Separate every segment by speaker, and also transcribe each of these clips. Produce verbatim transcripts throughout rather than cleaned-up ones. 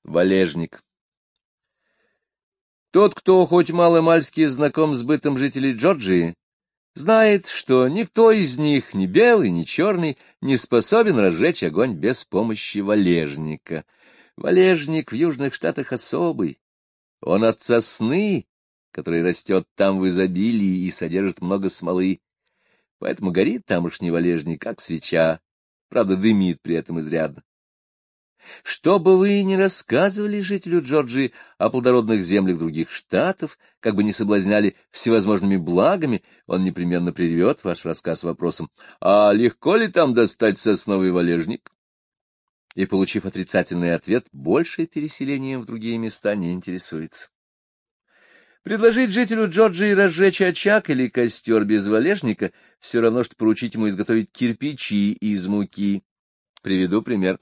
Speaker 1: Валежник. Тот, кто хоть мало-мальски знаком с бытом жителей Джорджии, знает, что никто из них, ни белый, ни черный, не способен разжечь огонь без помощи валежника. Валежник в южных штатах особый. Он от сосны, который растет там в изобилии и содержит много смолы. Поэтому горит тамошний валежник, как свеча, правда, дымит при этом изрядно. Что бы вы ни рассказывали жителю Джорджии о плодородных землях других штатов, как бы ни соблазняли всевозможными благами, он непременно прервет ваш рассказ вопросом: «А легко ли там достать сосновый валежник?» И, получив отрицательный ответ, больше переселением в другие места не интересуется. Предложить жителю Джорджии разжечь очаг или костер без валежника все равно, что поручить ему изготовить кирпичи из муки. Приведу пример.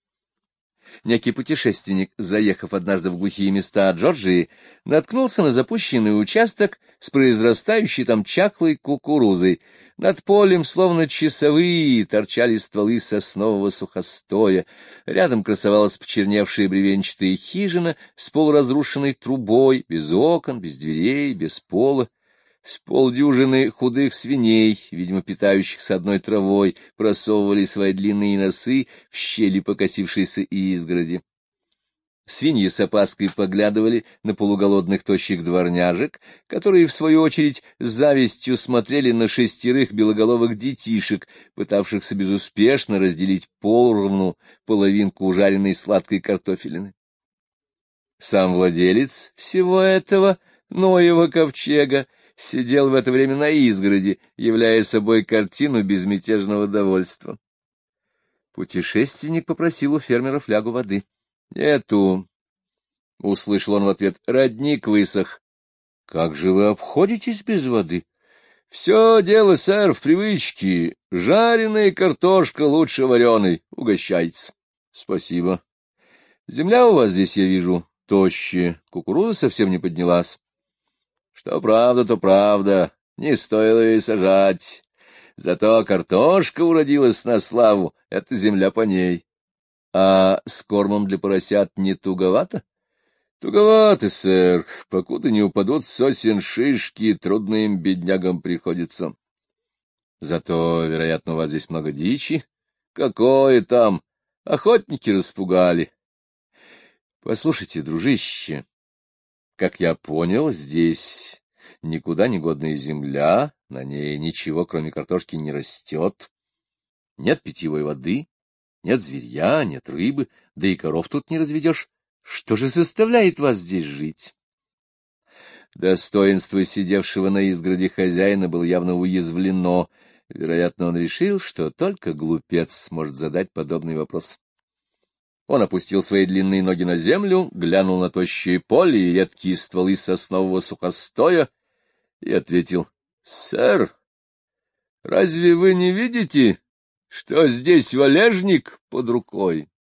Speaker 1: Некий путешественник, заехав однажды в глухие места Джорджии, наткнулся на запущенный участок с произрастающей там чахлой кукурузой. Над полем, словно часовые, торчали стволы соснового сухостоя. Рядом красовалась почерневшая бревенчатая хижина с полуразрушенной трубой, без окон, без дверей, без пола. С полдюжины худых свиней, видимо, питающихся одной травой, просовывали свои длинные носы в щели покосившейся изгороди. Свиньи с опаской поглядывали на полуголодных тощих дворняжек, которые, в свою очередь, с завистью смотрели на шестерых белоголовых детишек, пытавшихся безуспешно разделить поровну половинку ужаренной сладкой картофелины. Сам владелец всего этого Ноева ковчега сидел в это время на изгороди, являя собой картину безмятежного довольства. Путешественник попросил у фермера флягу воды. — Нету, — услышал он в ответ, — родник высох. — Как же вы обходитесь без воды? — Все дело, сэр, в привычке. Жареная картошка лучше вареной. Угощайтесь. — Спасибо. — Земля у вас здесь, я вижу, тощая. Кукуруза совсем не поднялась. — Что правда, то правда. Не стоило ее сажать. Зато картошка уродилась на славу. Это земля по ней. А с кормом для поросят не туговато? — Туговато, сэр. Покуда не упадут с сосен шишки, трудно им, беднягам, приходится. Зато, вероятно, у вас здесь много дичи. Какое там? Охотники распугали. Послушайте, дружище, как я понял, здесь никуда не годная земля, на ней ничего, кроме картошки, не растет. Нет питьевой воды, нет зверья, нет рыбы, да и коров тут не разведешь. Что же заставляет вас здесь жить? Достоинство сидевшего на изгороди хозяина было явно уязвлено. Вероятно, он решил, что только глупец может задать подобный вопрос. Он опустил свои длинные ноги на землю, глянул на тощее поле и редкие стволы соснового сухостоя и ответил: — Сэр, разве вы не видите, что здесь валежник под рукой?